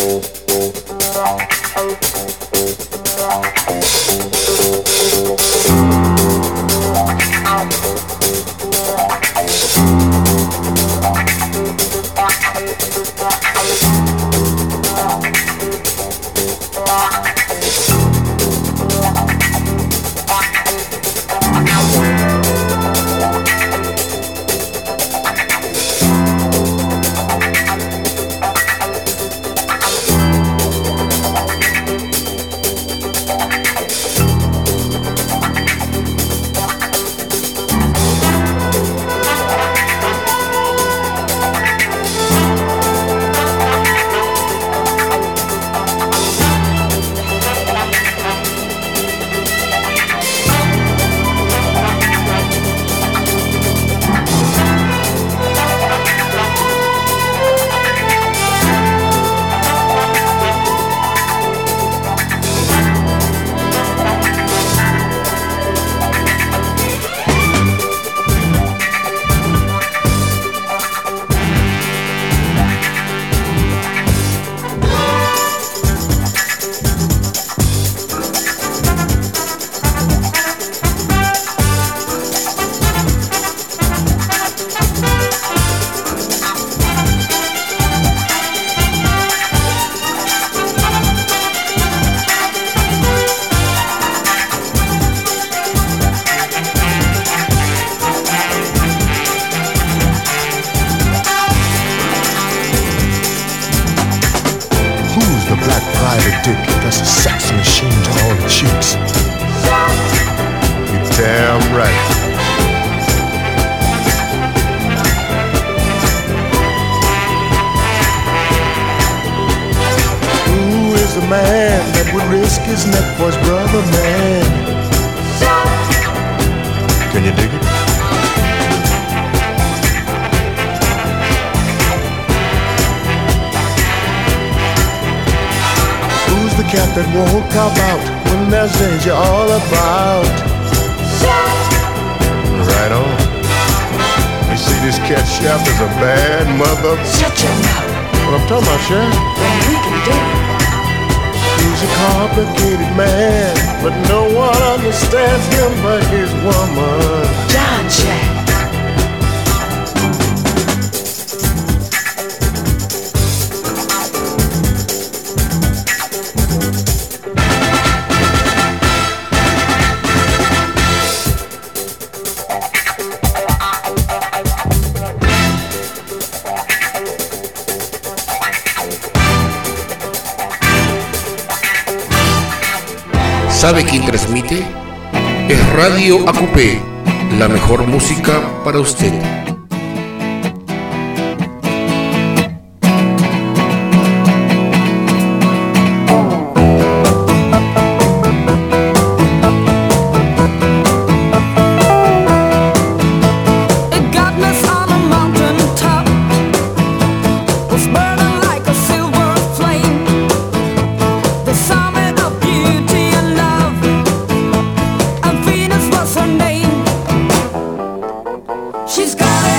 ¿Sabe quién transmite? Es Radio ACUPE, la mejor música para usted. She's got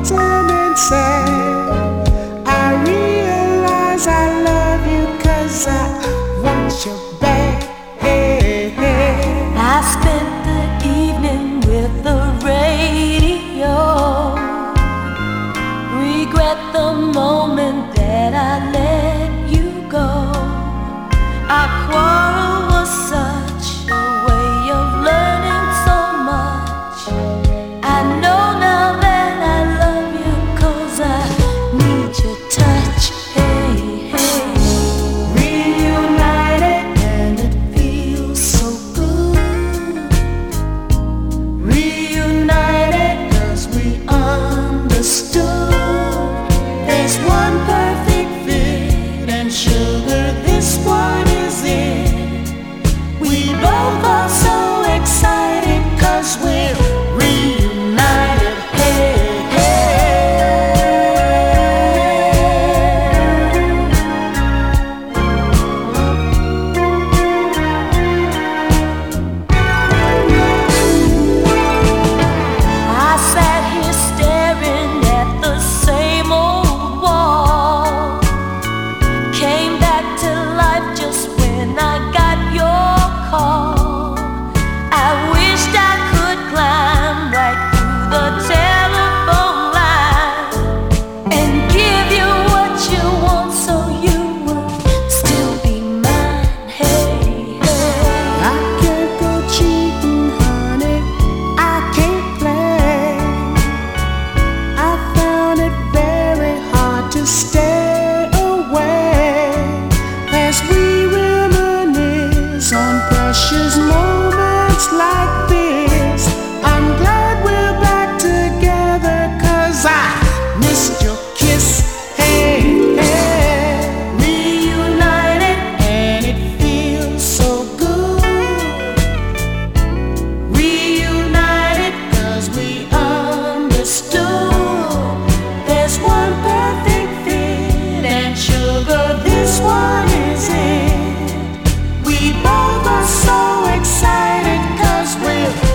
turn and say, I realize I love you 'cause I want you back. I spent the evening with the radio. Regret the moment that I let you go. Our quarrel was such a way of learning so much. I know now that I love you 'cause I need your touch. Hey, hey. Reunited and it feels so good. Reunited 'cause we understood. There's one perfect fit and sugar, this one is it. We both are so excited 'cause we're reunited. Hey, I sat here staring at the same old wall. Came back to life just when I got your call. I wished I could climb right through the telephone line and give you what you want so you would still be mine. Hey, hey. I can't go cheating, honey, I can't play. I found it very hard to stay away as we reminisce on precious moments like this. I'm glad we're back together 'cause I missed your kiss. Hey, hey. Reunited And it feels so good. Reunited 'cause we understood. There's one perfect fit and sugar, this one is it. We both are so excited 'cause we're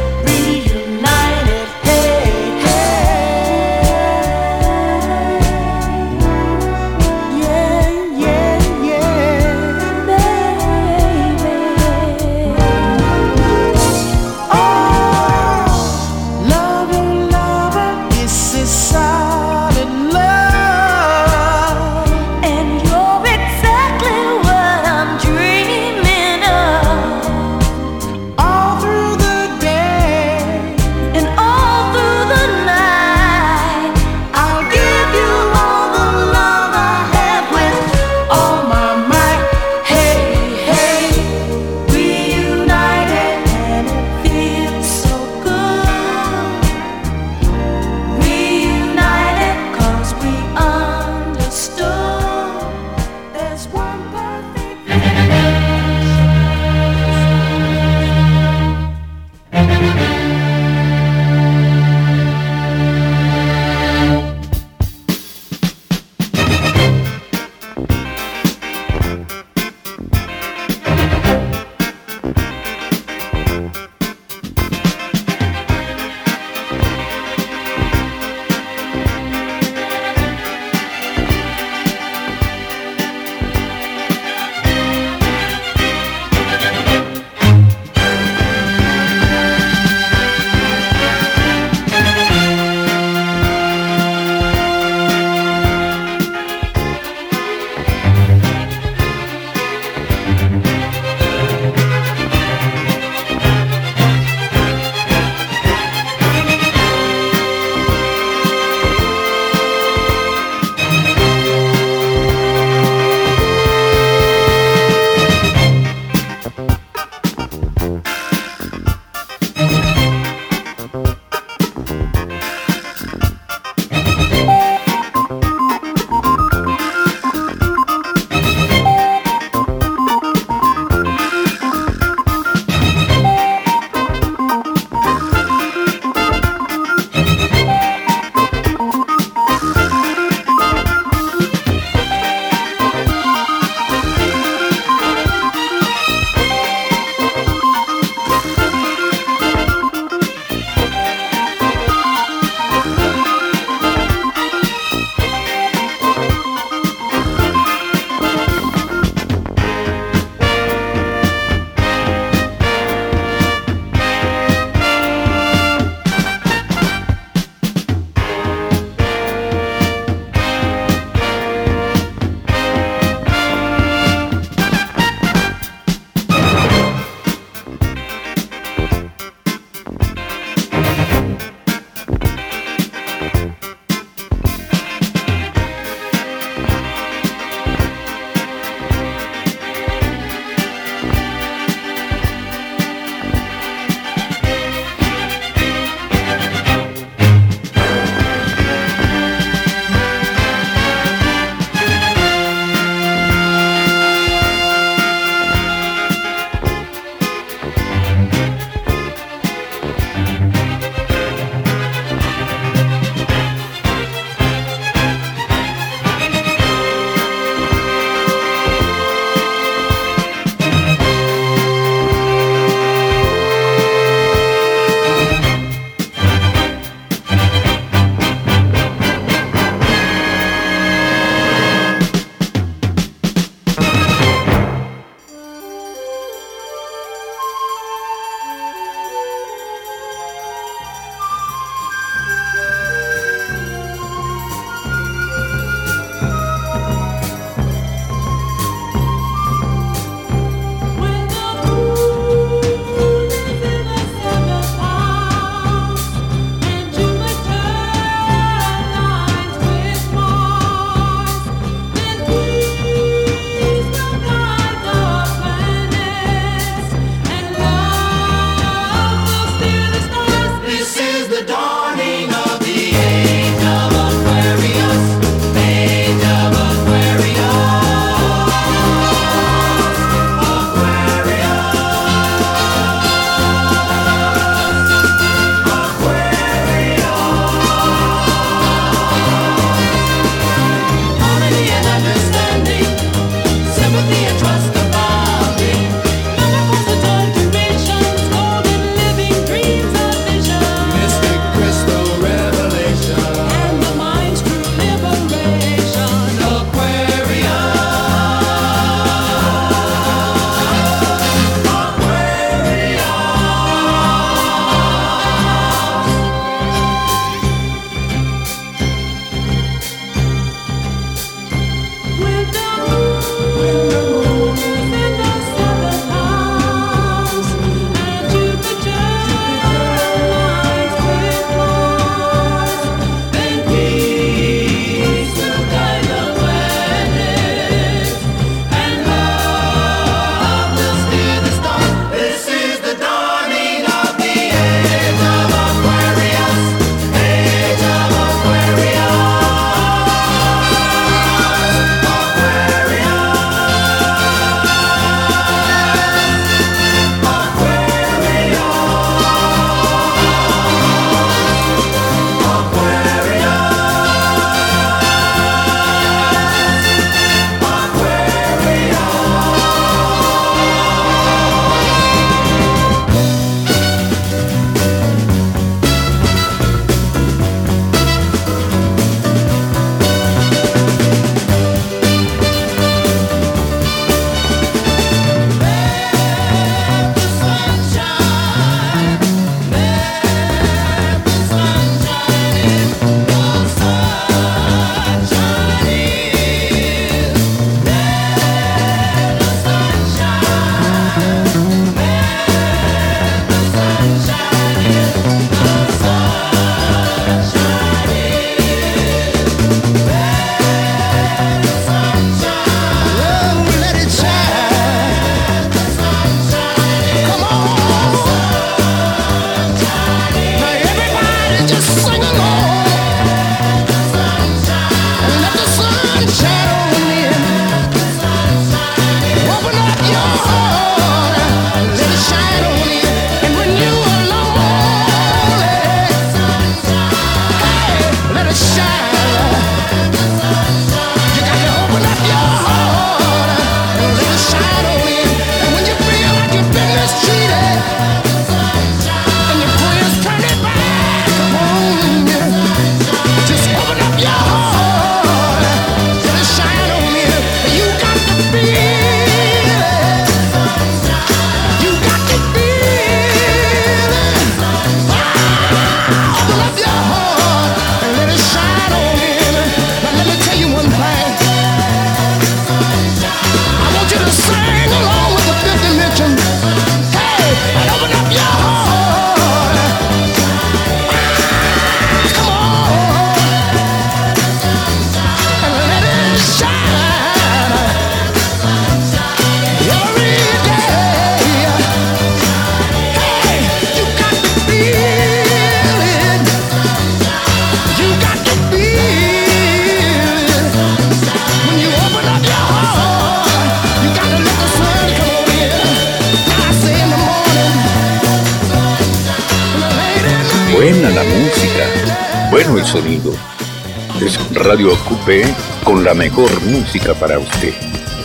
buena la música, bueno el sonido. Es Radio Acupé con la mejor música para usted.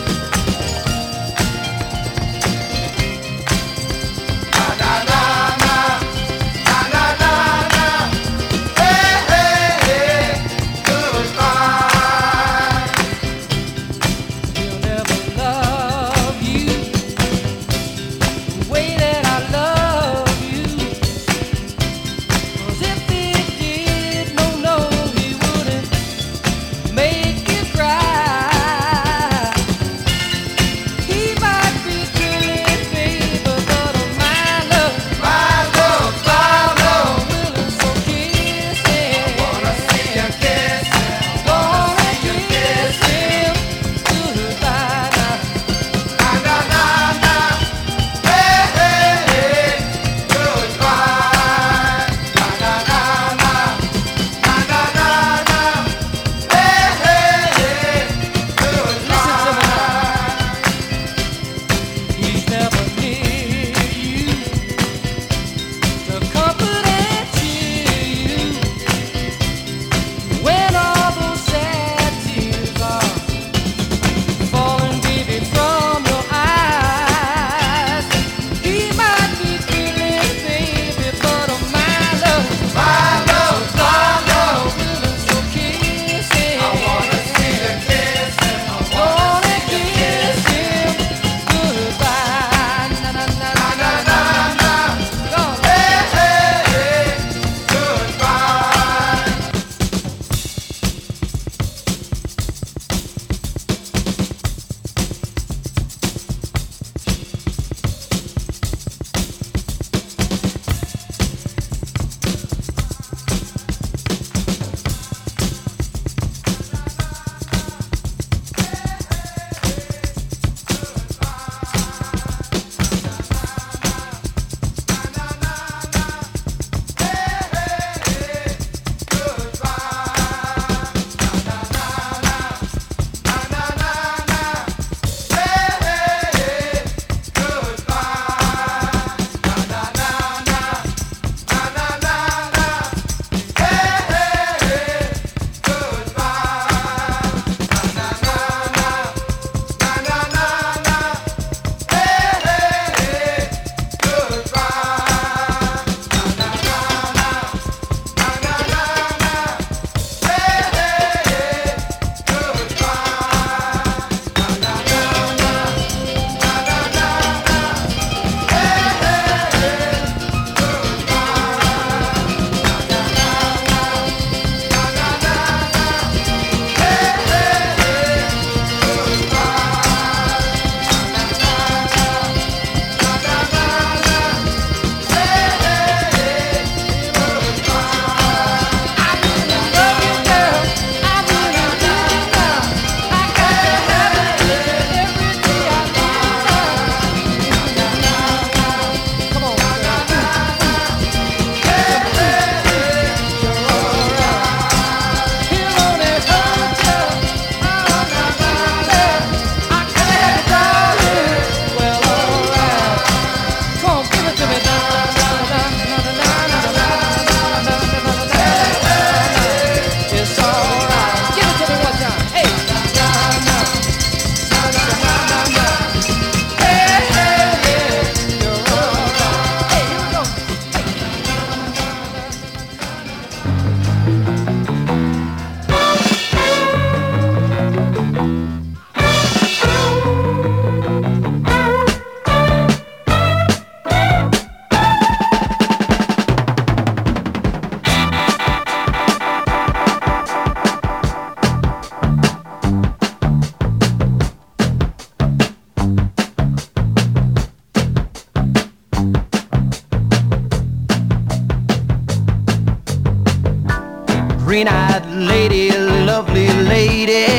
green-eyed lady, lovely lady,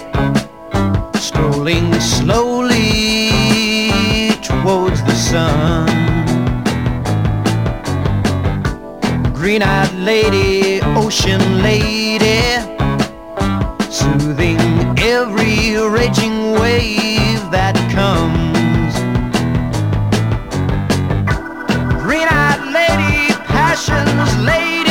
strolling slowly towards the sun. Green-eyed lady, ocean lady, soothing every raging wave that comes. Green-eyed lady, passion's lady,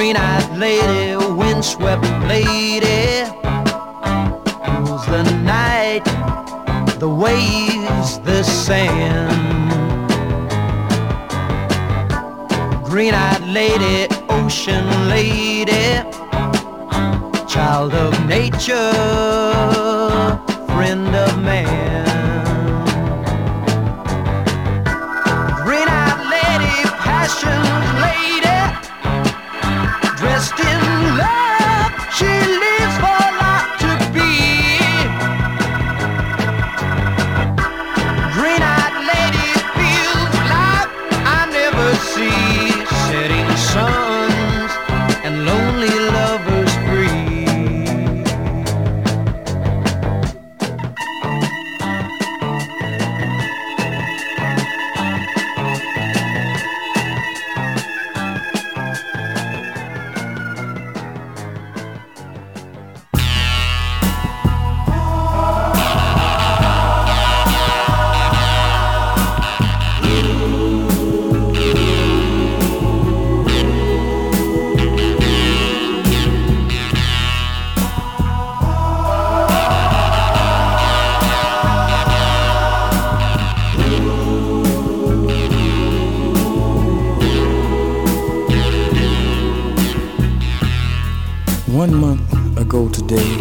green-eyed lady, windswept lady, rules the night, the waves, the sand. Green-eyed lady, ocean lady, child of nature, friend of man. Green-eyed lady, passion lady, dressed in love, she lives for life to be. Green-eyed lady feels life I never see, setting suns and lonely lovers free. One month ago today,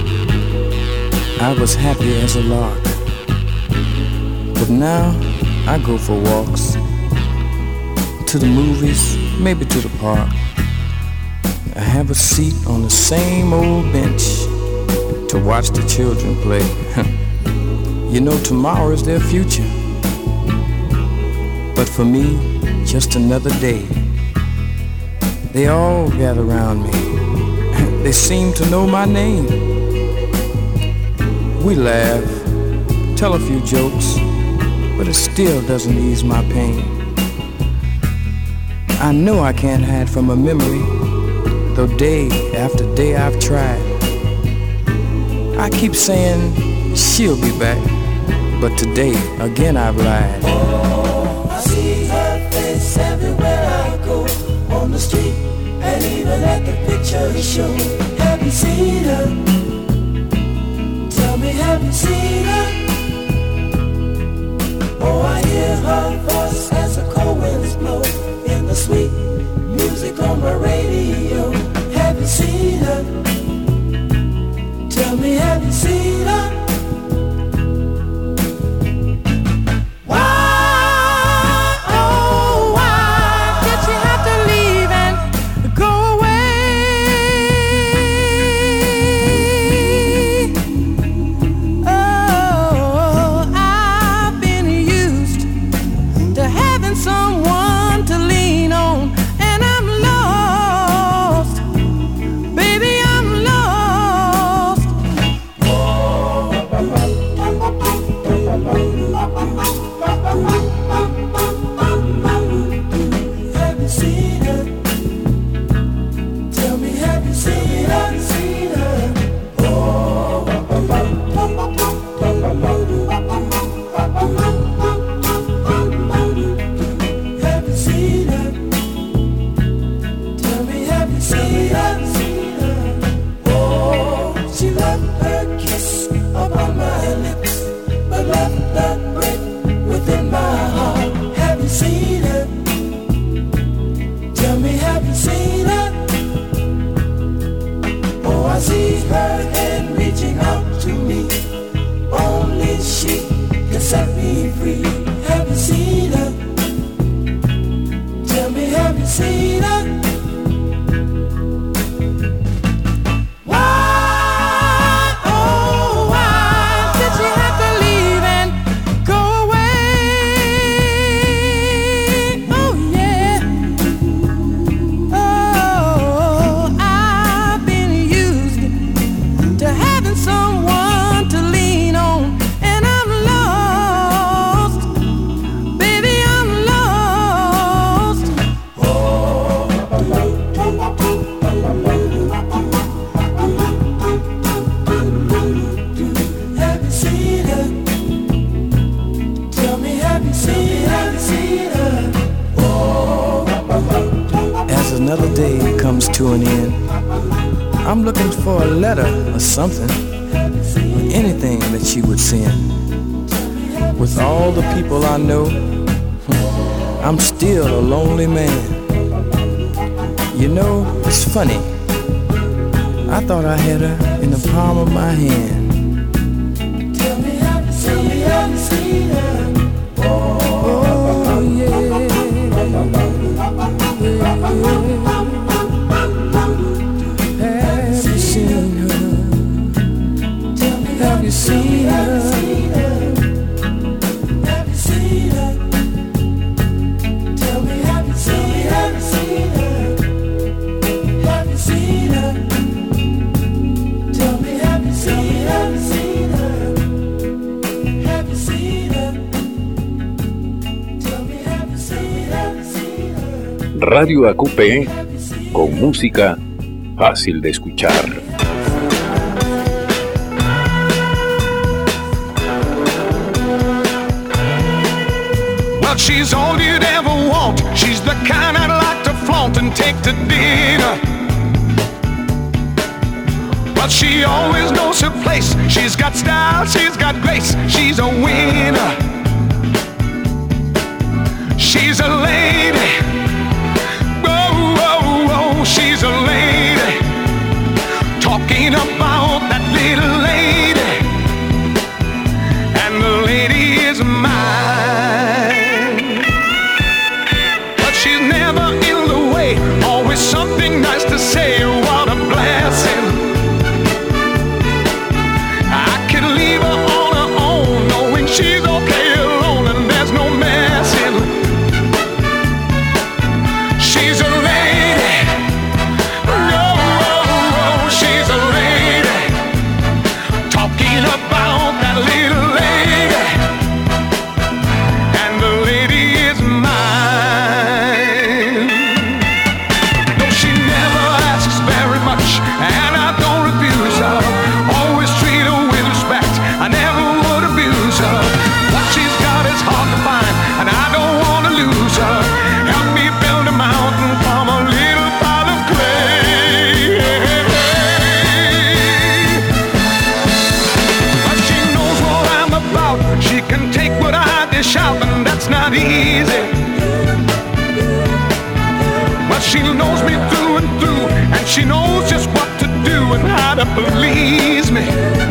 I was happy as a lark. But now I go for walks, to the movies, maybe to the park. I have a seat on the same old bench to watch the children play. You know, tomorrow is their future, but for me, just another day. They all gather around me. They seem to know my name. We laugh, tell a few jokes, but it still doesn't ease my pain. I know I can't hide from a memory, though day after day I've tried. I keep saying she'll be back, but today again I've lied. Oh, I see her face everywhere I go, on the street and even at the picture show. Have you seen her? Tell me, have you seen her? Oh, I hear her voice as the cold winds blow in the sweet music on my radio. Have you seen her? Tell me, have you seen her? another day comes to an end. I'm looking for a letter or something, or anything that she would send. With all the people I know, I'm still a lonely man. You know, it's funny, I thought I had her in the palm of my hand. Tell me, have you seen her? Oh, yeah. Have you seen her? Have you seen her? Have you seen her? Tell me, have you seen her? Have you seen her? Tell me, have you seen her? Have you seen her? Tell me, have you seen her? Radio AQP con música fácil de escuchar. Well, she's all you'd ever want. She's the kind I'd like to flaunt and take to dinner. But she always knows her place. She's got style, she's got grace. She's a winner. She's a lady. Oh, oh, oh, she's a lady. Talking about that little lady. And the lady is mine. But she's never in the way. Always something nice to say. What a blessing. I can leave her on her own, knowing she's okay alone and there's no messing. She's a lady. Oh, oh, oh, she's a lady. Talking about that little lady. And the lady is mine. No, she never asks very much, and I don't refuse her. Always treat her with respect. I never would abuse her. What she's got is hard to find, and I don't want to lose her. Help me build a mountain from a little pile of clay. But she knows what I'm about. She can take what I dish out, and that's not easy. But she knows me through and through, and she knows just what to do and how to please me.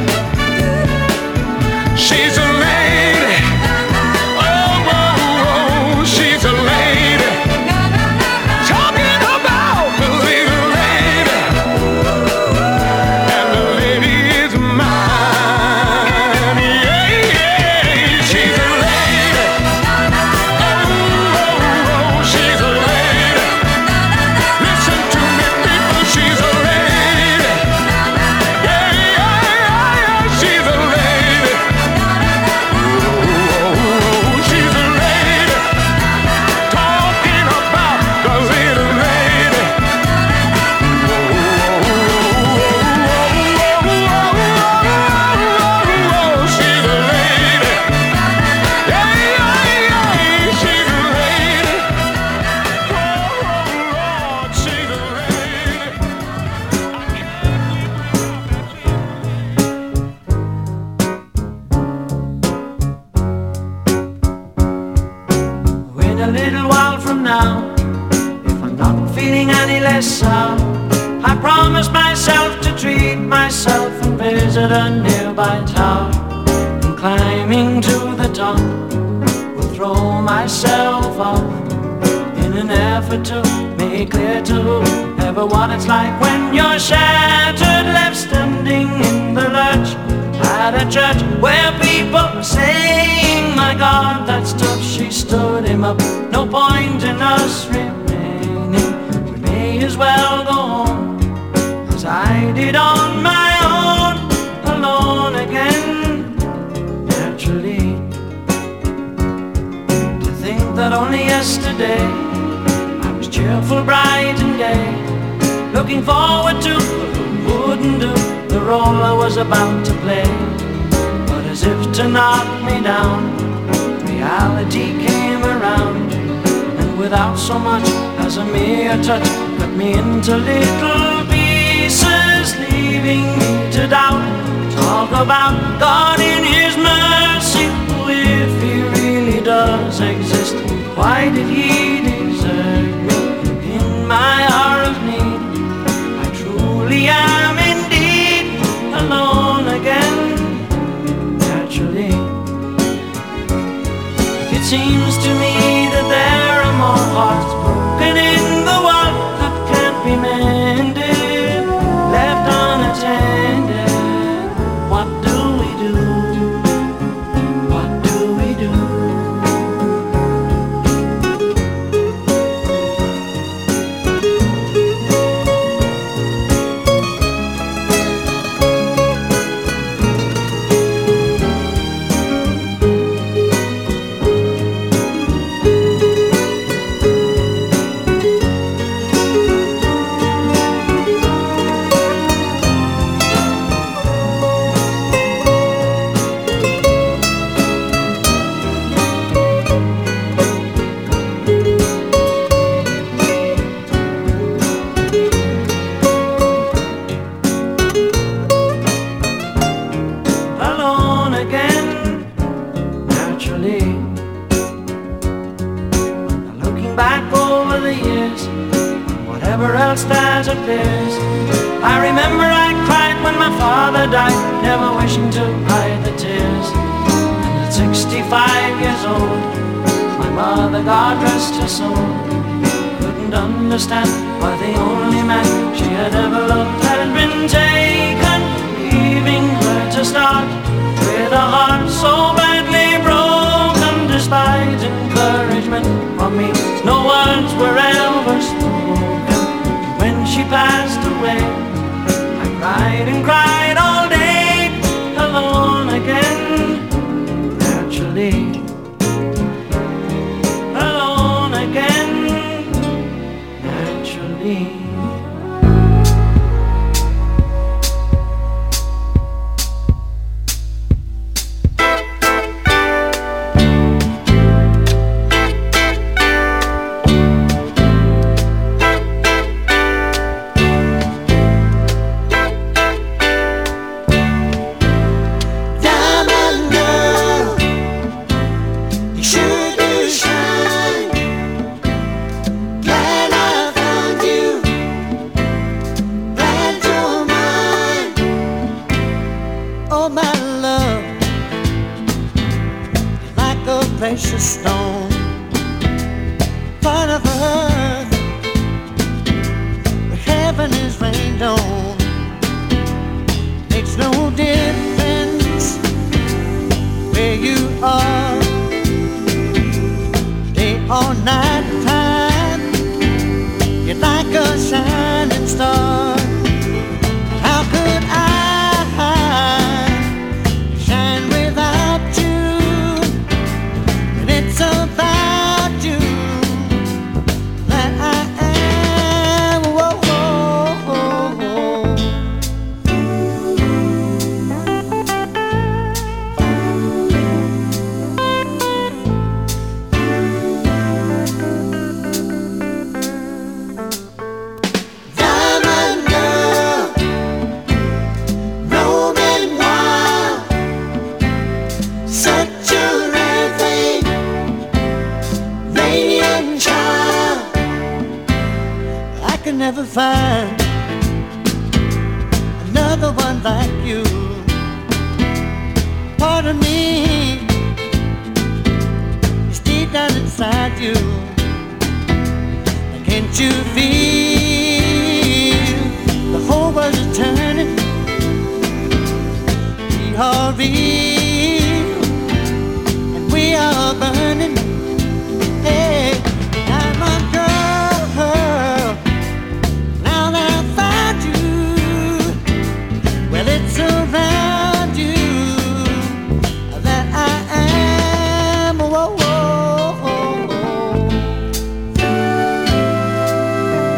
She's a lady. Oh, oh, oh, she's a lady. Talking about the little lady. And the lady is mine. Yeah, yeah, she's a lady. Oh, oh, oh, she's a lady. Listen to me, people, she's a lady. Yeah, yeah, yeah, she's a lady. Oh, she's a lady. Talking about the little lady. Oh, she's a lady. Yeah, yeah, yeah, she's a lady. Oh, Lord, she's a lady. Wait a little while from now, if I'm not feeling any less sour, I promise myself to treat myself and visit a nearby tower. And climbing to the top, will throw myself off in an effort to make clear to whoever what it's like when you're shattered, left standing in the lurch at a church where people were saying, my God, that's tough. She stood him up. No point in us remaining. We may as well go home, as I did on my own, alone again. Naturally, to think that only yesterday I was cheerful, bright and gay, looking forward to what wouldn't do the role I was about to play. But as if to knock me down, reality came around, and without so much as a mere touch, cut me into little pieces, leaving me to doubt. Talk about God in His mercy. Oh, if He really does exist, why did He desert me in my hour of need? I truly am indeed alone again. Naturally, it seems to me that there are more hearts broken in the world that can't be mended, left unattended. What do we do? What do we do? Alone again, naturally. Looking back over the years, whatever else that appears, I remember I cried when my father died, never wishing to hide the tears. And at 65 years old, my mother, God rest her soul, couldn't understand why the only man she had ever loved had been taken, leaving her to start with a heart so badly broken. Despite encouragement from me, no words were ever spoken. When she passed away, I cried and cried all day, alone again. Naturally, alone again. Naturally. Diamond girl, you sure do shine. Glad I found you, glad you're mine. Oh my love, you're like a precious stone, part of earth, where heaven is rained on. Makes no difference where you are, day or night time. You're like a shining star. How could I shine without you? And it's about you that I am. Whoa, whoa, whoa, whoa. Diamond girl, roaming wild, such a rare thing, radiant child. I can never find another one like you. Part of me is deep down inside you. Can't you feel the whole world is turning? We are real and we are burning. Hey, diamond girl, now that I found you, well it's around you that I am. Whoa, whoa, whoa, whoa.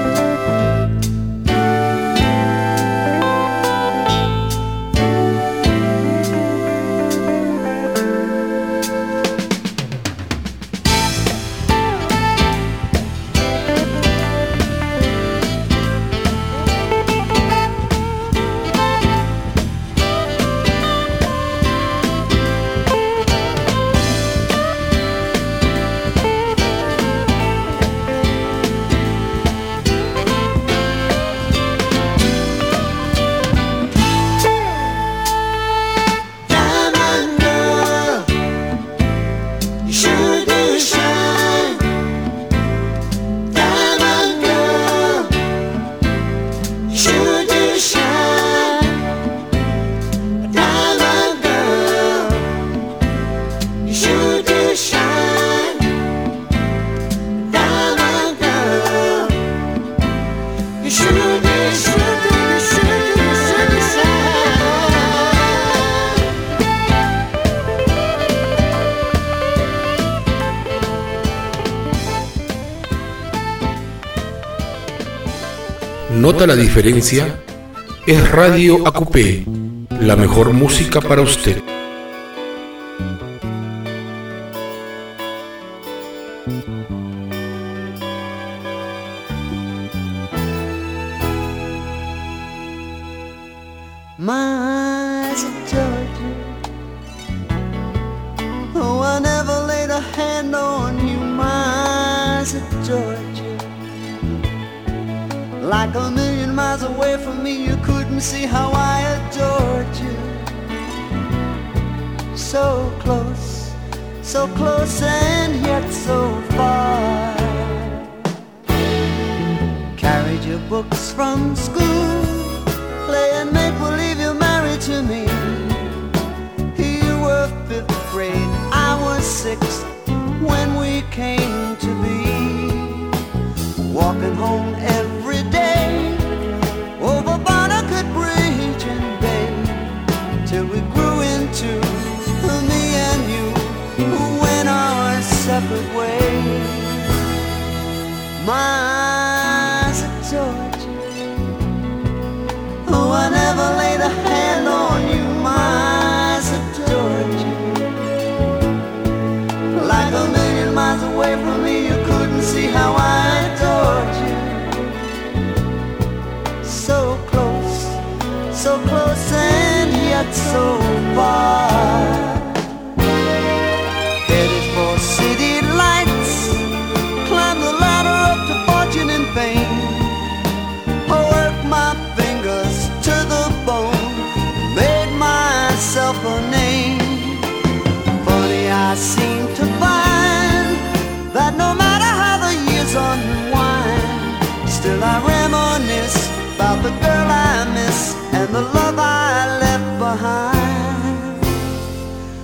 ¿Nota la diferencia? Es Radio AQP, la mejor música para usted. My eyes of Georgia, oh, I never laid a hand on you. My eyes of Georgia, like a million miles away from me, you couldn't see how I adored you. So close and yet so far. Carried your books from school, playing make-believe you're married to me. You were 5th grade, I was 6th when we came to be. Walking home every day over Barnegat Bridge and Bay, till we grew into me and you, who went our separate ways. My eyes are Georgia, oh, I never laid a hand on you. My eyes adored you. Like a million miles away from me, you couldn't see how I adored you. So close and yet so far. Headed for city lights, climbed the ladder up to fortune and fame. I worked my fingers to the bone, made myself a name. Funny, I seem to find that no matter how the years unwind, still I reminisce about the girl I miss and the love I left behind.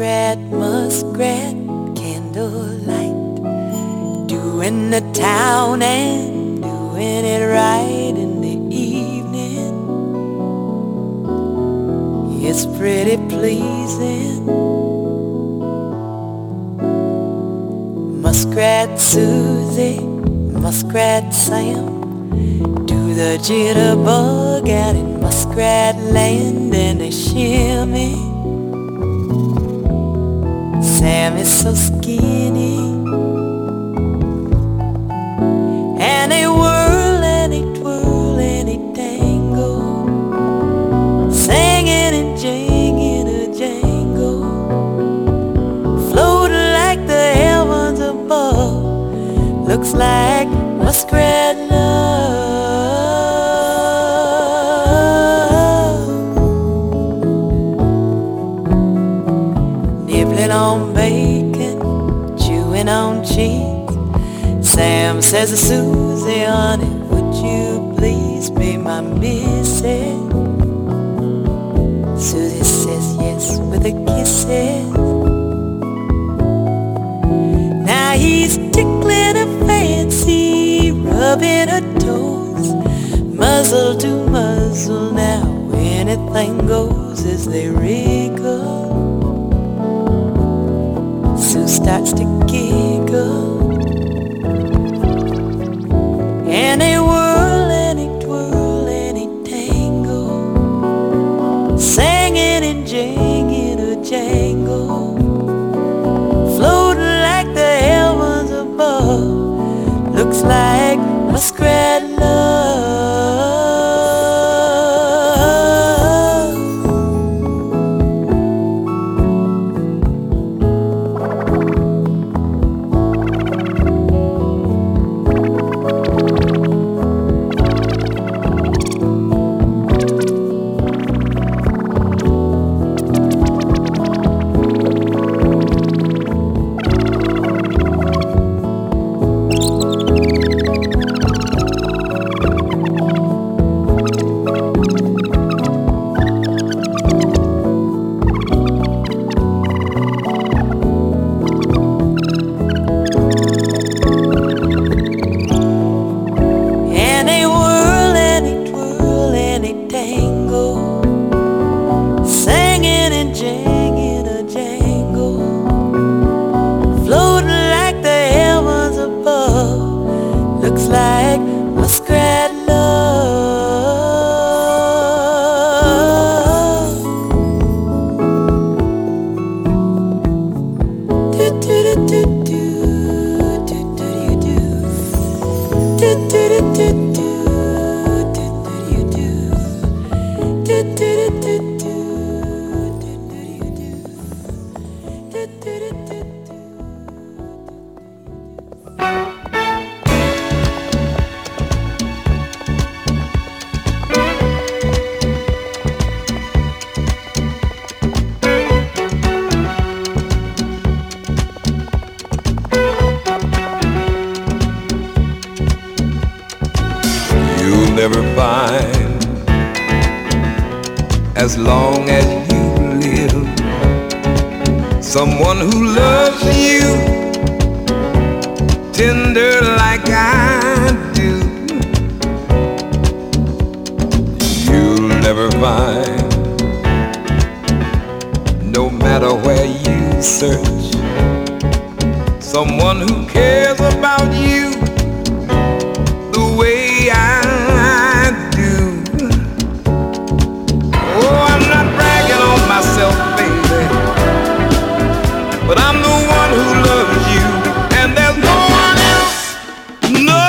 muskrat, muskrat, candlelight, doing the town and doing it right in the evening. It's pretty pleasing. Muskrat Susie, Muskrat Sam, do the jitterbug out in Muskrat Land and they shimmy. Sam is so skinny, and they whirl and they twirl and they tangle, singing and jinging a jangle, floating like the heavens above. Looks like muskrat love. Nibbling on bacon, chewing on cheese. Sam says to Susie, honey, would you please be my missus? Susie says yes with a kisses. Now he's tickling her fancy, rubbing her toes, muzzle to muzzle. Now anything goes as they wriggle. Sue starts to giggle, and they whirl and they twirl and they tangle, singing and jinging a jangle, floating like the heavens above. Looks like muskrat love. Never find, as long as you live, someone who loves you tender like I do. You'll never find, no matter where you search, someone who cares about you the way I do. Oh, I'm not bragging on myself, baby, but I'm the one who loves you, and there's no one else, no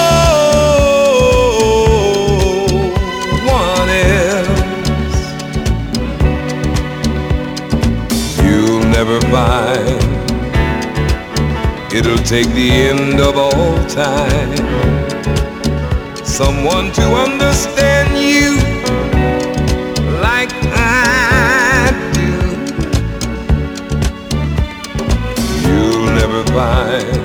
one else. You'll never find, it'll take the end of all time, someone to understand you like I do. You'll never find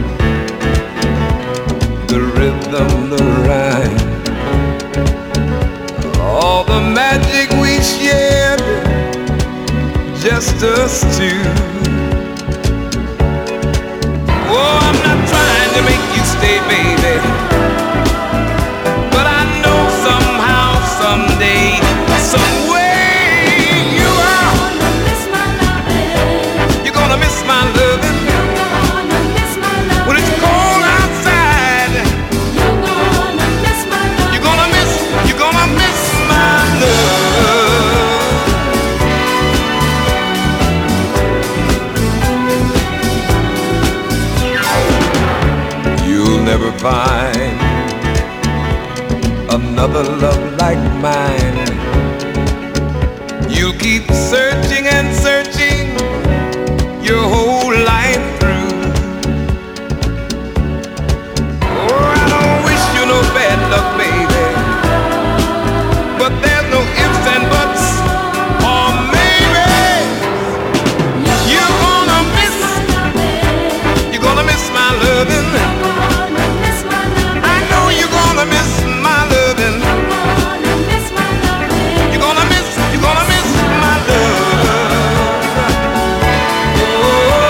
the rhythm, the rhyme, all the magic we shared just us two. Oh, I'm not trying to make you stay, baby, but I know somehow, someday, some way you are. You're gonna miss my loving. When it's cold outside, you're gonna miss my love. You'll never find another love like mine. You'll keep searching and searching your whole life through. Oh, I don't wish you no bad luck, baby, but there's no ifs and buts, or maybe you're gonna miss my loving. I know you're gonna miss my loving. You're gonna miss my love. Oh,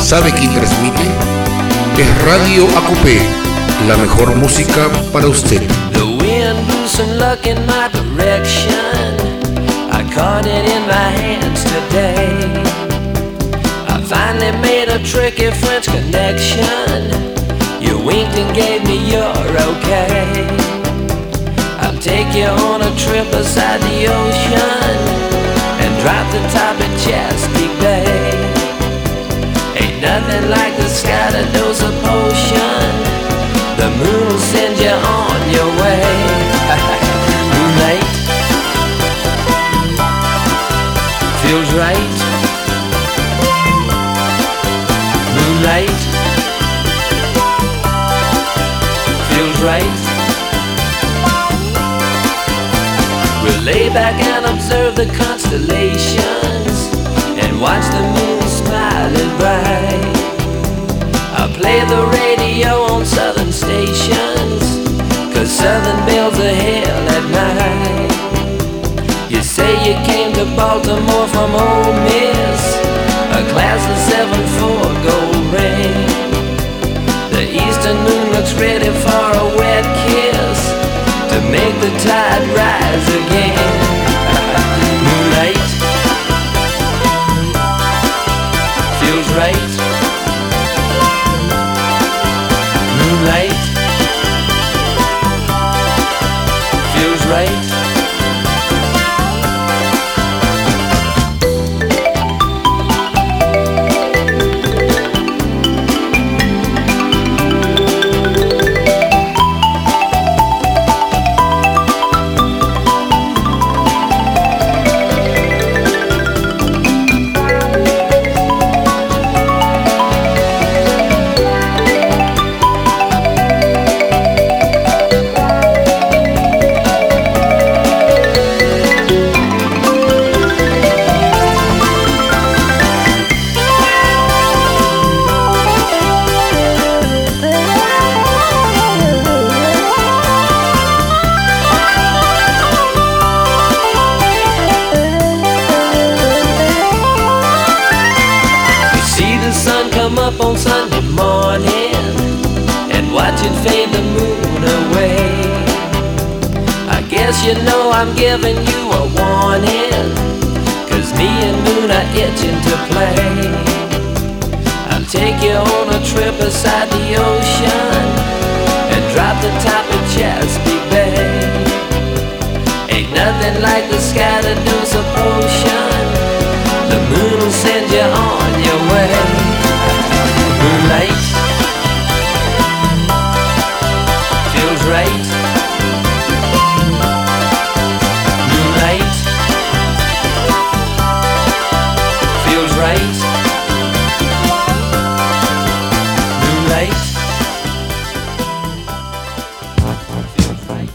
¿Sabe quién transmite? Es Radio ACUPE, la mejor música para usted. The wind blew some luck in my direction. I caught it in my hands today. I finally made a tricky French connection. You winked and gave me your okay. I'll take you on a trip beside the ocean and drop the top at Chesapeake Bay. Ain't nothing like the sky to dose a potion. The moon will send you on your way. Moonlight feels right. Moonlight feels right. We'll lay back and observe the constellations and watch the moon smiling bright. I'll play the radio on southern stations, 'cause southern bells are hell at night. You say you came to Baltimore from Ole Miss, a class of 7-4 gold ring. The eastern moon looks ready for a wet kiss to make the tide rise again. Moonlight feels right. Moonlight feels right. On Sunday morning and watch it fade the moon away. I guess you know I'm giving you a warning, 'cause me and moon are itching to play. I'll take you on a trip beside the ocean and drop the top of Chesapeake Bay. Ain't nothing like the sky to dose a potion. The moon will send you on your way. Moonlight feels right. Moonlight feels right. Moonlight feels right.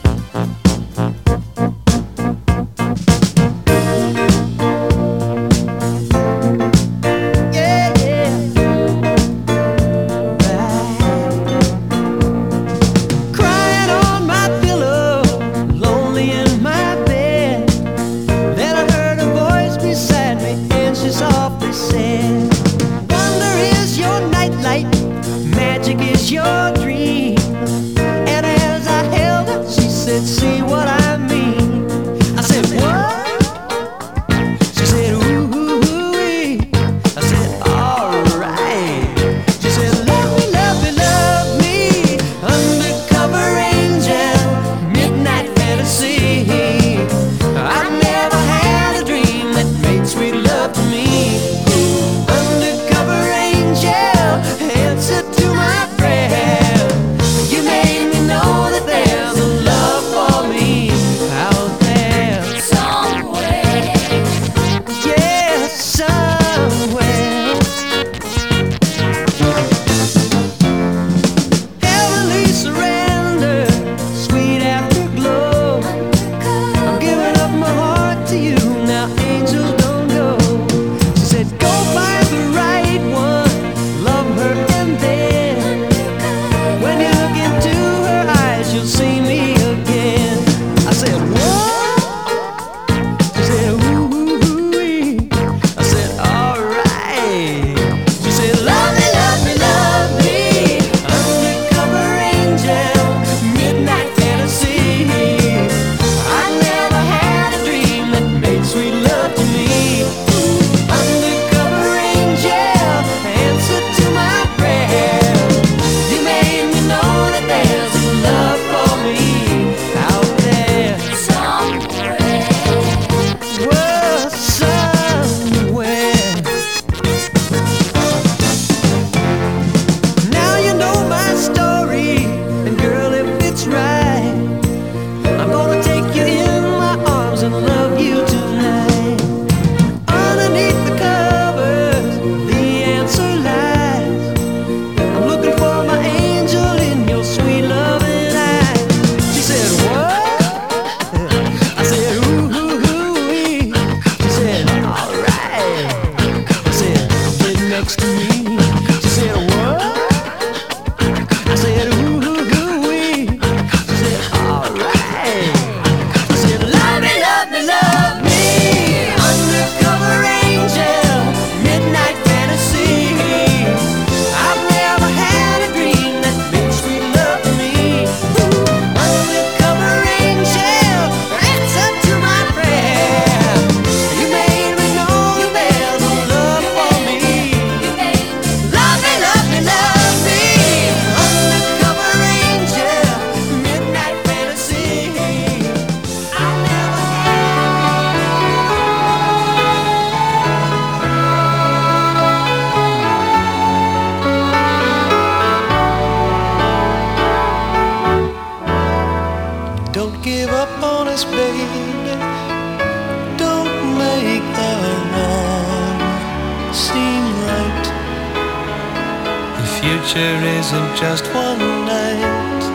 future isn't just one night.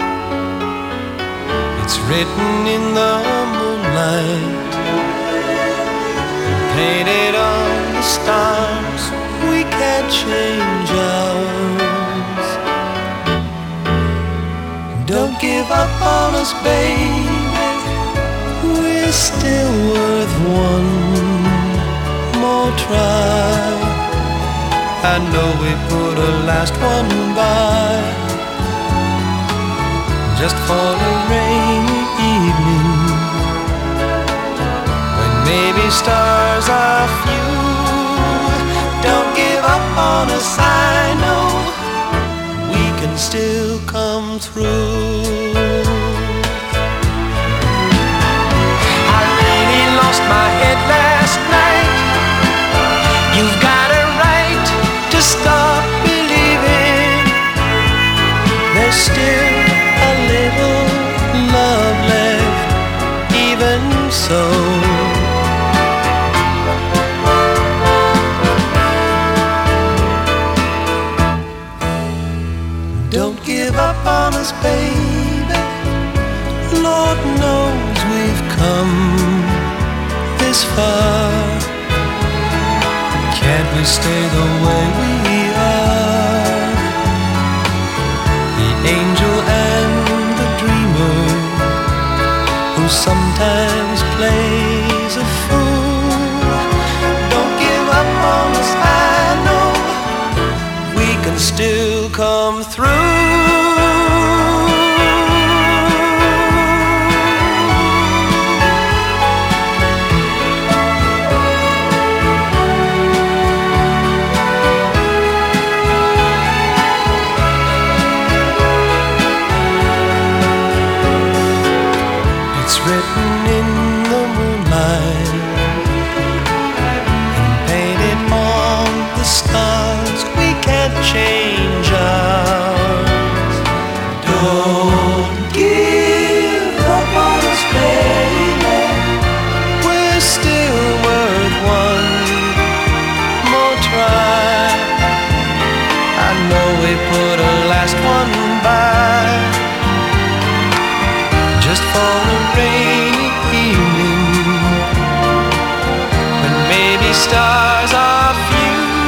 It's written in the moonlight, painted on the stars. We can't change ours. Don't give up on us, baby. We're still worth one more try. I know we put a last one by, just for a rainy evening, when maybe stars are few. Don't give up on us, I know we can still come through. I really lost my head last night. You've got a right to stop believing. There's still a little love left, even so. Don't give up on us, baby. Lord knows we've come this far. Can't we stay the way we are? The angel and the dreamer, who sometimes plays a fool. Don't give up on us, I know we can still come through. Change ours. Don't give up on us, baby. We're still worth one more try. I know we put a last one by, just for a rainy evening, when maybe stars are few.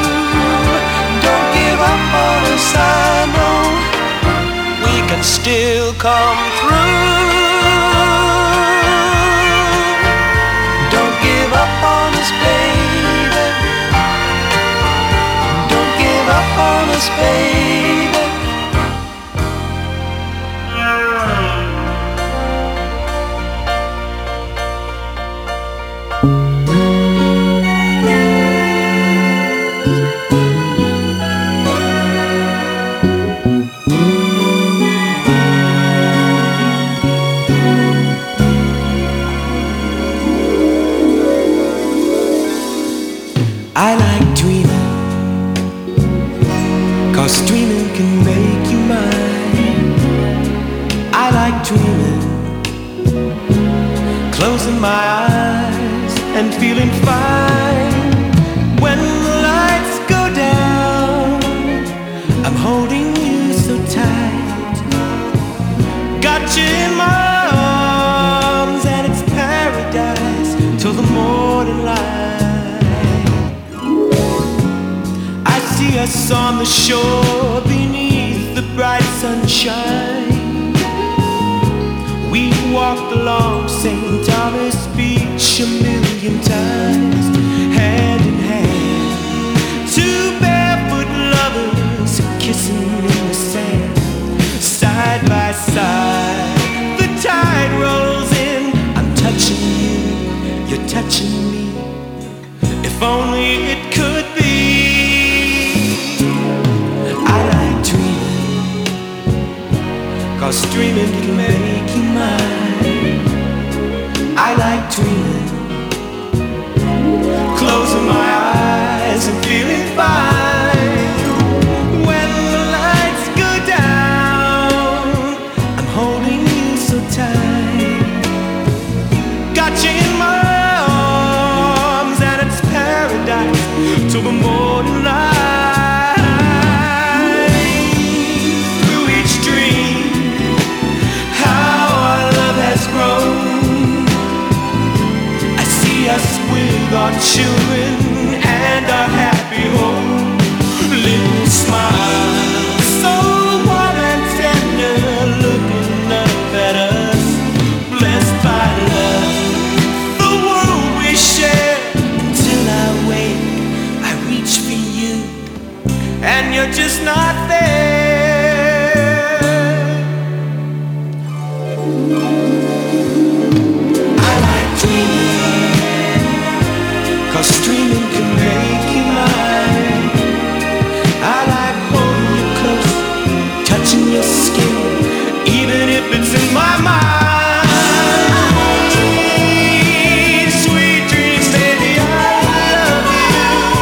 On us, I know we can still come through. Don't give up on us, baby. Don't give up on us, baby. I like dreaming, 'cause dreaming can make you mine. I like dreaming, closing my eyes and feeling fine. When the lights go down, I'm holding you so tight. Got you in my arms and it's paradise till the morning light. See us on the shore beneath the bright sunshine. We walked along St. Thomas Beach a million times, hand in hand. Two barefoot lovers kissing in the sand, side by side. The tide rolls in, I'm touching you, you're touching me. If only it could be. I like dreaming, 'cause dreaming can make you mine. I like dreaming, closing my eyes and feeling fine. When the lights go down, I'm holding you so tight. Got you in my arms and it's paradise till the morning light. see us with our children and a happy home. Little smile, so warm and tender, looking up at us, blessed by love. The world we share. Till I wake, I reach for you, and you're just not there. I like dreaming, 'cause dreaming can make you mine. I like holding you close, touching your skin, even if it's in my mind. Sweet dreams, baby, I love you.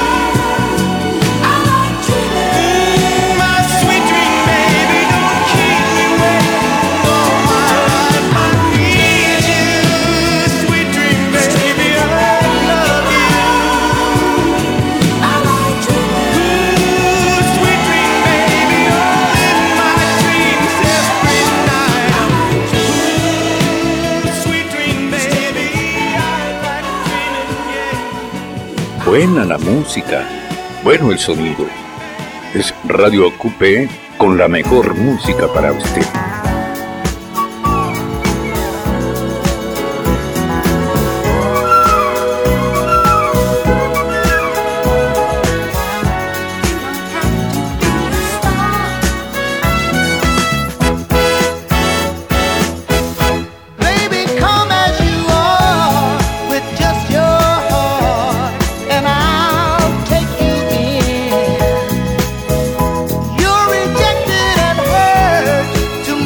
I like dreaming. My sweet dream, baby, don't keep me waiting all my life. I need you. Sweet dream, baby, I love you. I like dreaming. Sweet dream, baby, all in my dreams every night. Sweet dream, baby, I like dreaming, yeah. Buena la música, bueno el sonido. Es Radio Coupé con la mejor música para usted. Baby, come as you are, with just your heart, and I'll take you in. You're rejected and hurt, to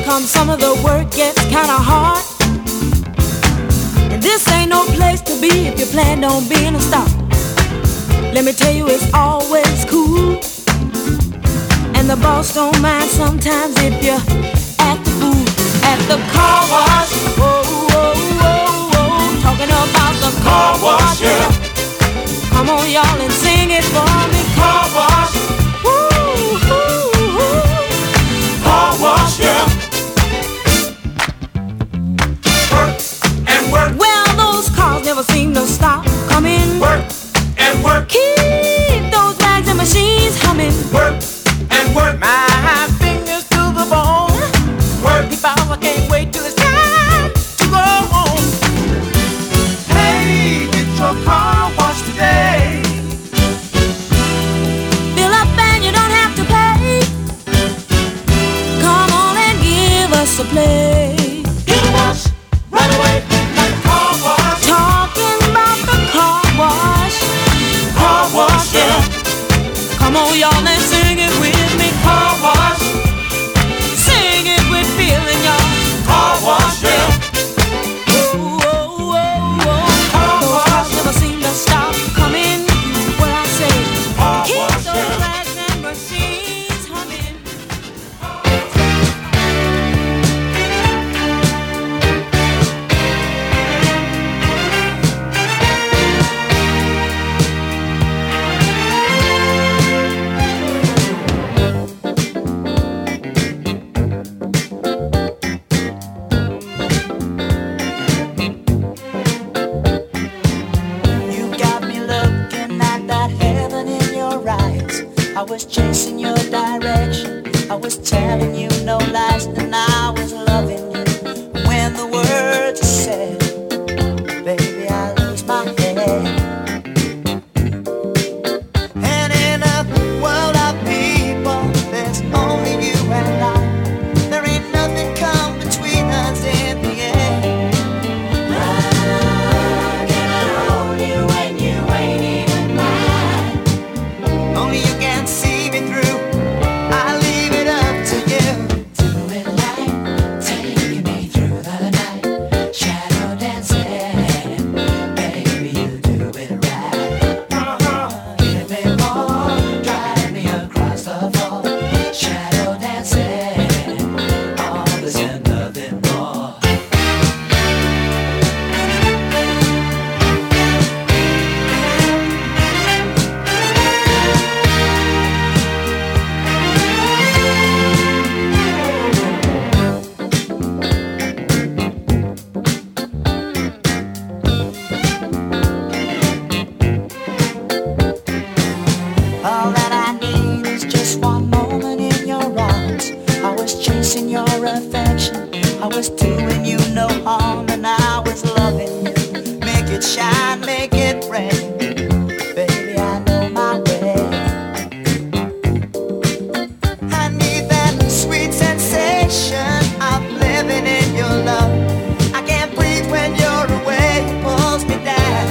some of the work gets kinda hard. And this ain't no place to be if you plan on being a star. Let me tell you, it's always cool. And the boss don't mind sometimes if you act the fool. At the car wash, whoa, whoa, whoa, whoa. Talking about the car wash, yeah. Come on, y'all, and sing it for me. Car wash, woo, woo, woo. Car wash, yeah. Work and work. Well, those cars never seem to stop coming. Work and work. Keep those bags and machines humming. Work and work. My fingers to the bone. Work. I can't wait till it's time to go home. Hey, get your car washed today. Fill up and you don't have to pay. Come on and give us a play. Get a wash right away. Like a car wash. Talking about the car wash. Car wash, yeah. Come on, y'all, and sing it with me. Car wash. Sing it with feeling, y'all. Car wash, yeah. Whoa, whoa, whoa, whoa. Those cars never seem to stop coming. What I say, keep those bags and machines humming. I was chasing your direction. I was telling you no lies, and I was loving you. When the words are said, baby, I lose my head. And in a world of people, there's only you and I. There ain't nothing come between us in the end. I can hold you when you ain't even mine. Only you can see me through. I leave it up to you. Do it right, taking me through the night. Shadow dancing, baby, you do it right. Give me more, drive me across the floor. Shadow dancing, all this and nothing more. All that I need is just one moment in your arms. I was chasing your affection. I was doing you no harm, and I was loving you. Make it shine, make it rain. Baby, I know my way. I need that sweet sensation of living in your love. I can't breathe when you're away. It pulls me down.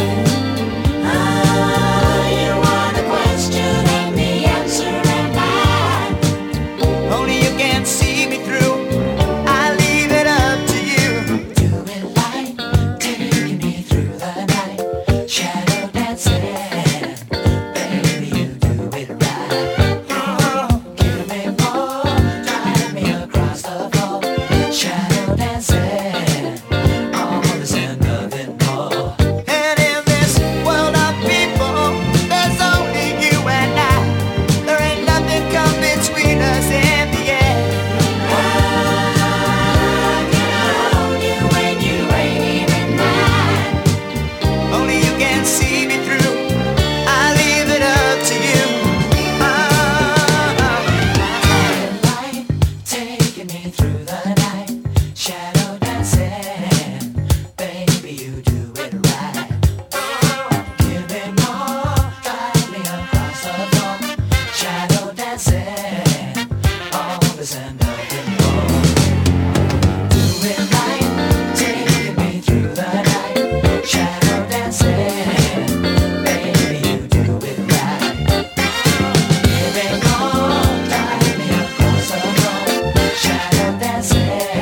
You are the question and the answer am I. Only you can see me through. I leave it up to you. Do it right, taking me through the night. Shadow dancing, baby, you do it right. Give me more, drive me across the floor. Shadow dancing, all this and nothing more. And in this world of people, there's only you and I. There ain't nothing come between us in the end. I can hold you when you ain't even mine. Only you can see me through. I leave it up to you. Light taking me through the night. Shadow dancing, baby, you do it right. Give me more, drive me across the floor. Shadow dancing, all this and nothing more. Do it right, taking me through the night. Shadow dancing, baby, you do it right. Give me more, drive me across the floor. Shadow dancing.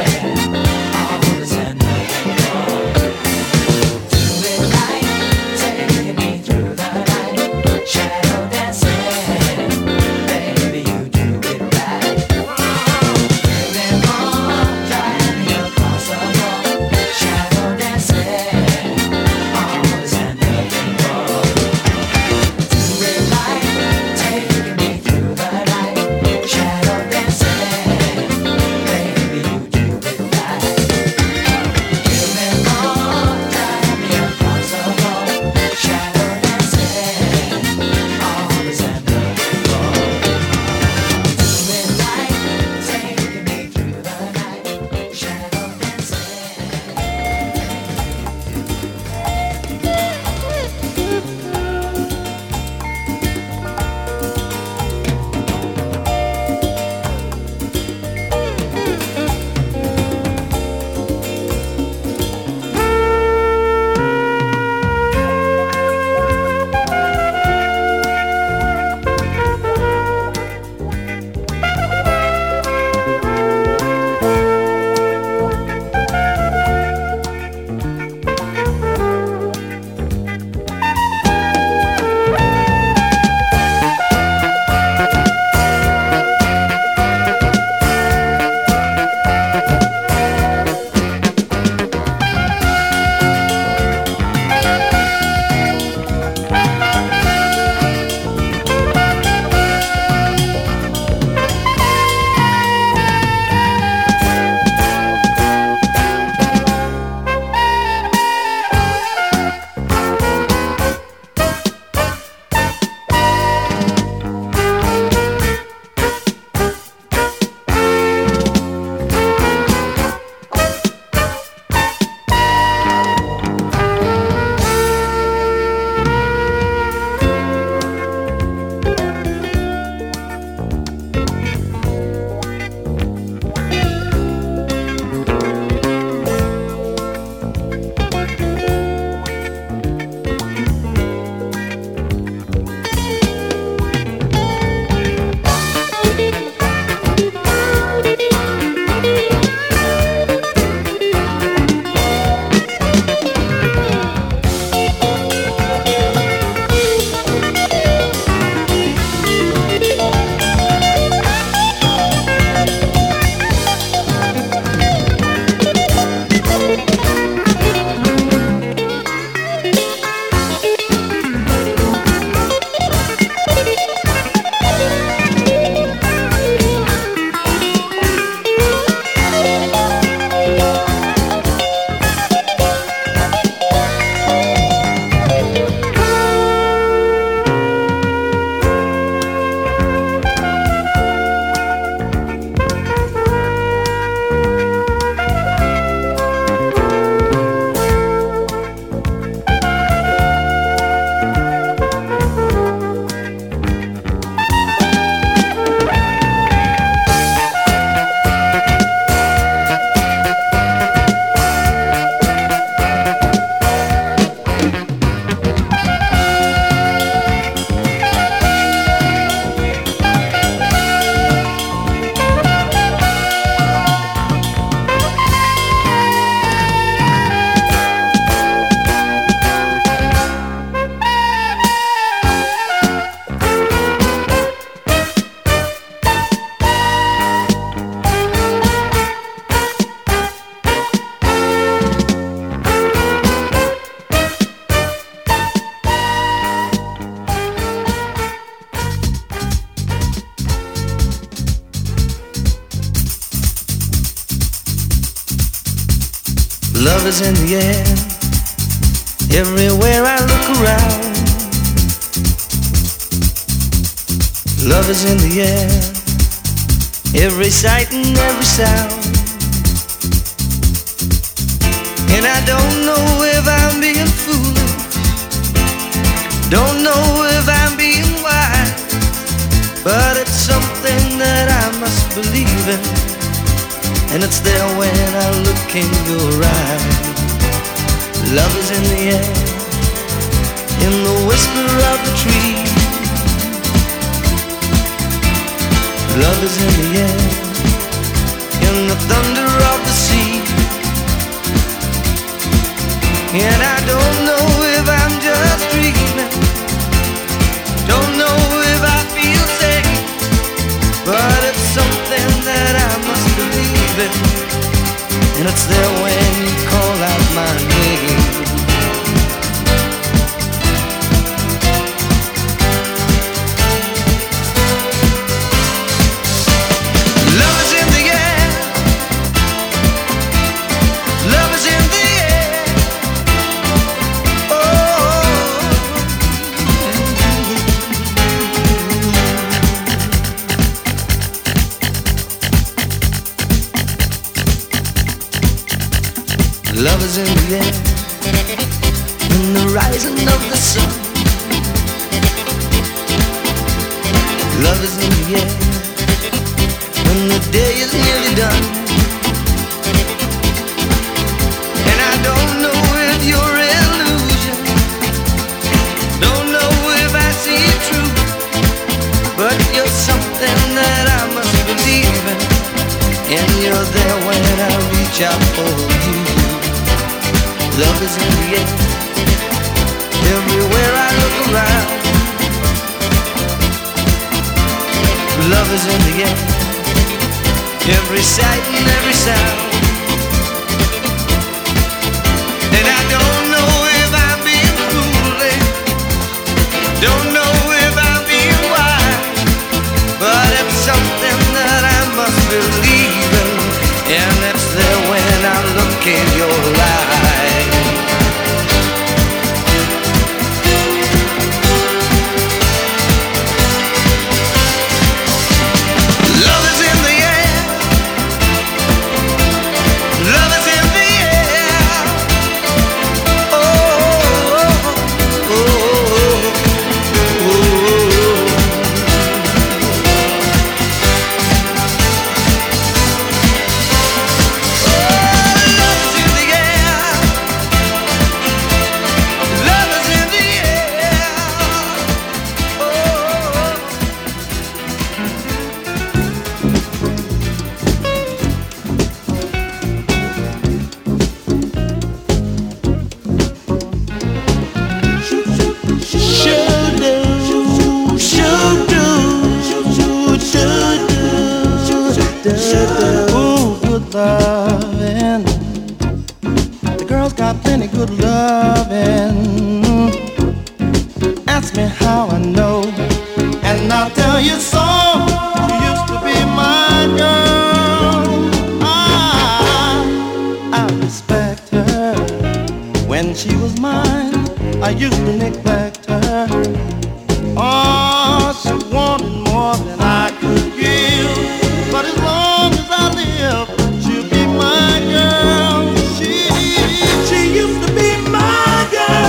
Love is in the air, everywhere I look around. Love is in the air, every sight and every sound. And I don't know if I'm being foolish, don't know if I'm being wise, but it's something that I must believe in, and it's there when I look in your eyes. Love is in the air, in the whisper of the tree. Love is in the air, in the thunder of the sea. And I don't know if I'm just dreaming, don't know if I feel safe, but it's something that I must believe in, and it's there when you call out my name. Love is in the air, love is in the air. Love is in the air, in the rising of the sun. Love is in the air, when the day is nearly done. And I don't know if you're illusion, don't know if I see it true, but you're something that I must believe in, and you're there when I reach out for you. Love is in the air, everywhere I look around. Love is in the air, every sight and every sound. And I don't know if I'm being foolish, don't know if I'm being wise, but it's something that I must believe in, and it's there when I look in your eyes. Love is in the air, love is in the air. Oh, oh, oh, oh, oh. Ooh, good lovin'. The girl's got plenty good lovin'. Ask me how I know, and I'll tell you so. She used to be my girl. I respect her. When she was mine, I used to neglect her. Oh, she wanted more than I could give. But as long as I live, she'll be my girl. She used to be my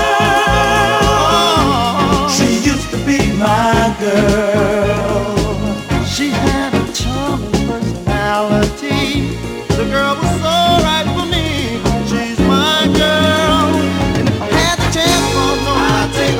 girl. She used to be my girl. She had a charming personality. The girl was so right for me. She's my girl. And if I had the chance, oh no, I'd take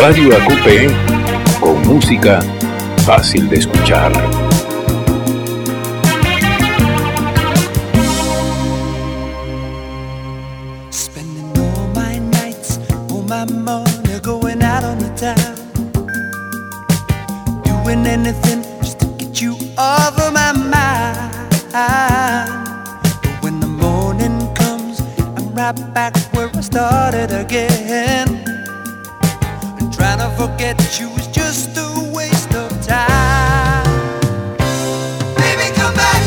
Radio AQP con música fácil de escuchar. Spending all my nights, all my money going out on the town, doing anything just to get you off of my mind. But when the morning comes, I'm right back where I started again. And trying to forget you is just a waste of time. Baby, come back.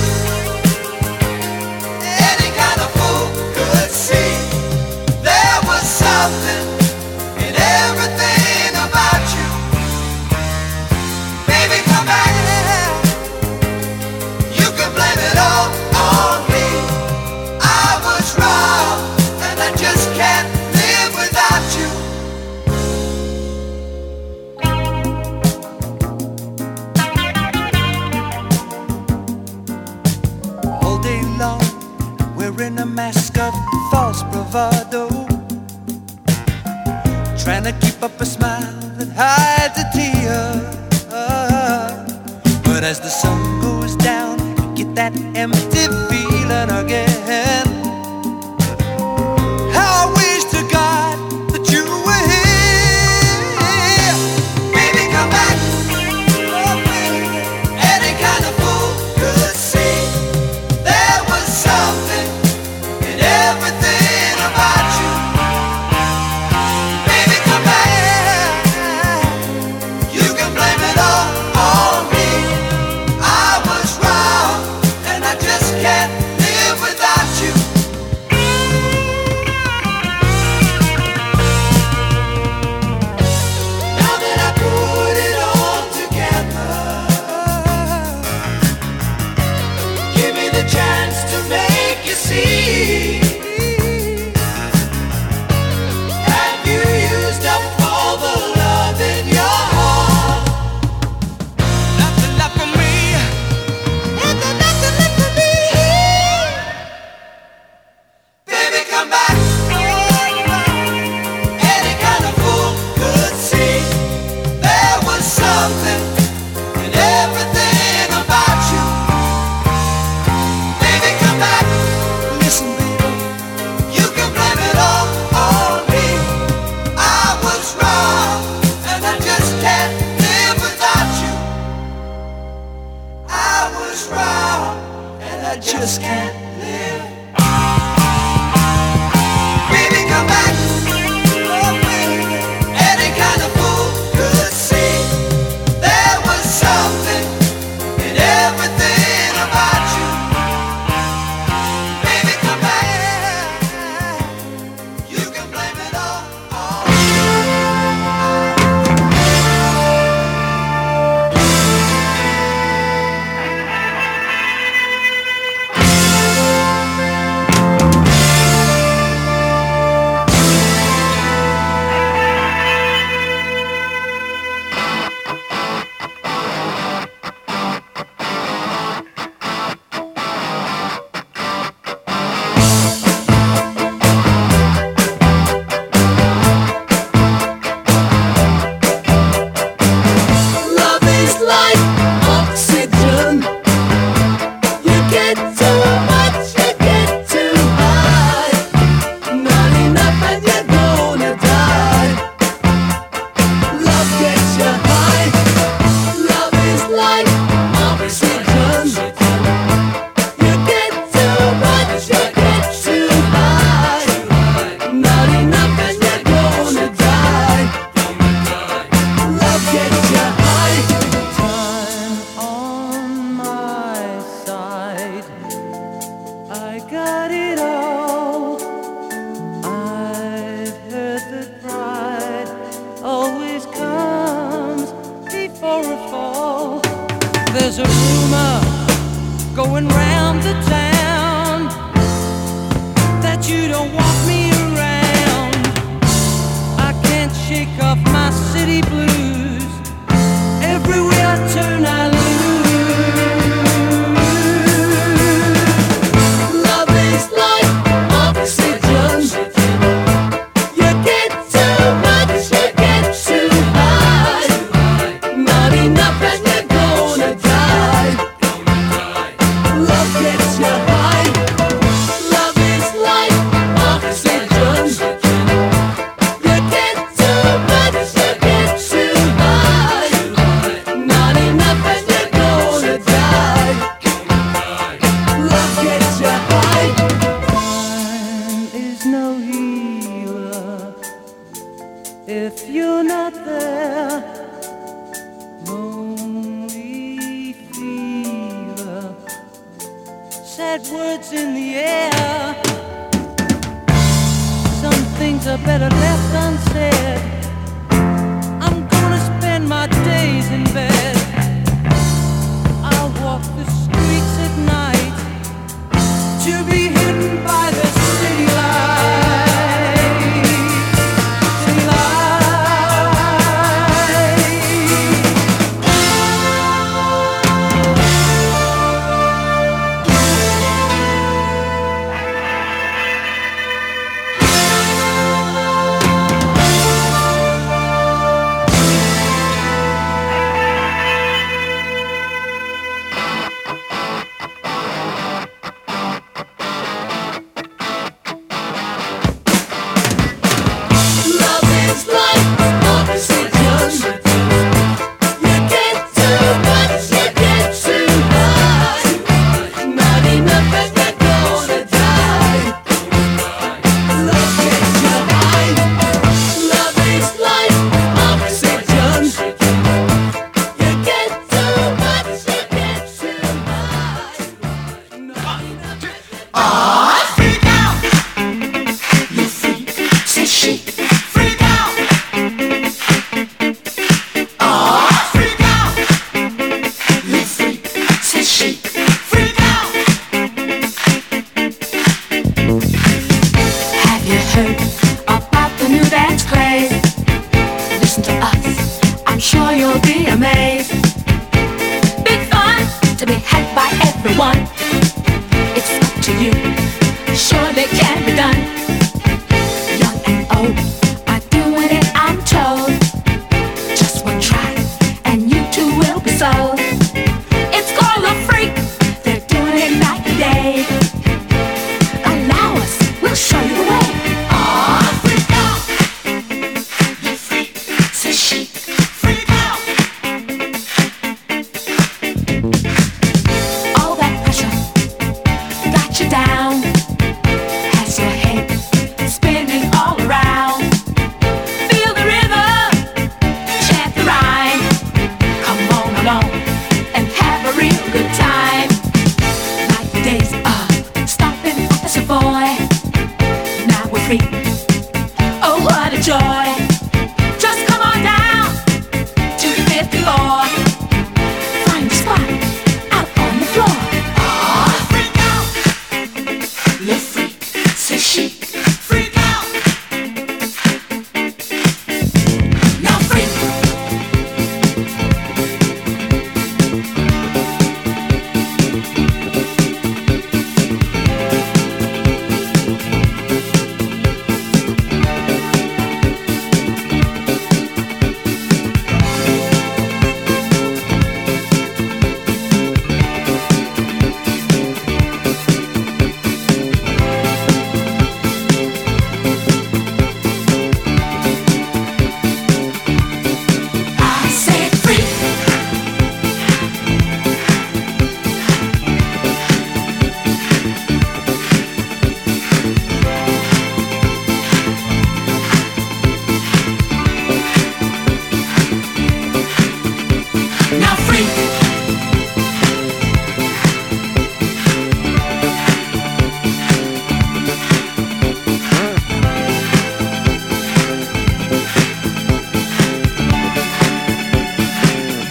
Any kind of fool could see there was something in everything about you. Baby, come back. You can blame it all on me. I was wrong, and I just can't live without you. All day long, wearing a mask of false bravado, trying to keep up a smile that hides a tear. But as the sun goes down, you get that empty feeling again. How I wish to God that you were here. Baby, come back. Oh, baby. Any kind of fool could see there was something in everything about you. Baby, come back. You can blame it all on me. I was wrong, and I just can't live without you. Now that I put it all together, give me the chance to make you see. Have you used up all the love in your heart? Nothing left for me. Is there nothing left for me? Baby, come back. Any kind of fool could see there was something in everything about you. Baby, come back. Listen, baby, you can blame it all on me. I was wrong, and I just can't live without you. I was wrong, and I just can't live. Baby, come back. Oh, baby. Any kind of fool could see there was something in everything about you. Baby, come back. You can blame it all on Love is like oxygen. You get too much, you get too high. Not enough and you're gonna die. Love gets you high. Love is like oxygen. You get too much, you get too high. Not enough and you're gonna die. Love gets you high. Time on my side. I got it all. I've heard that pride always comes before a fall. There's a rumor going round the town that you don't want me around. I can't shake off my city blues. Everywhere I turn, I lose. Love is like oxygen. You get too much, you get too high. get you high. Time is no healer if you're not there. Lonely fever, sad words in the air. Some things are better left unsaid. I'm gonna spend my days in bed. I'll walk the streets at night to be hidden by the city lights. City lights.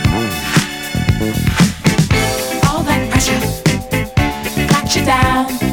Down.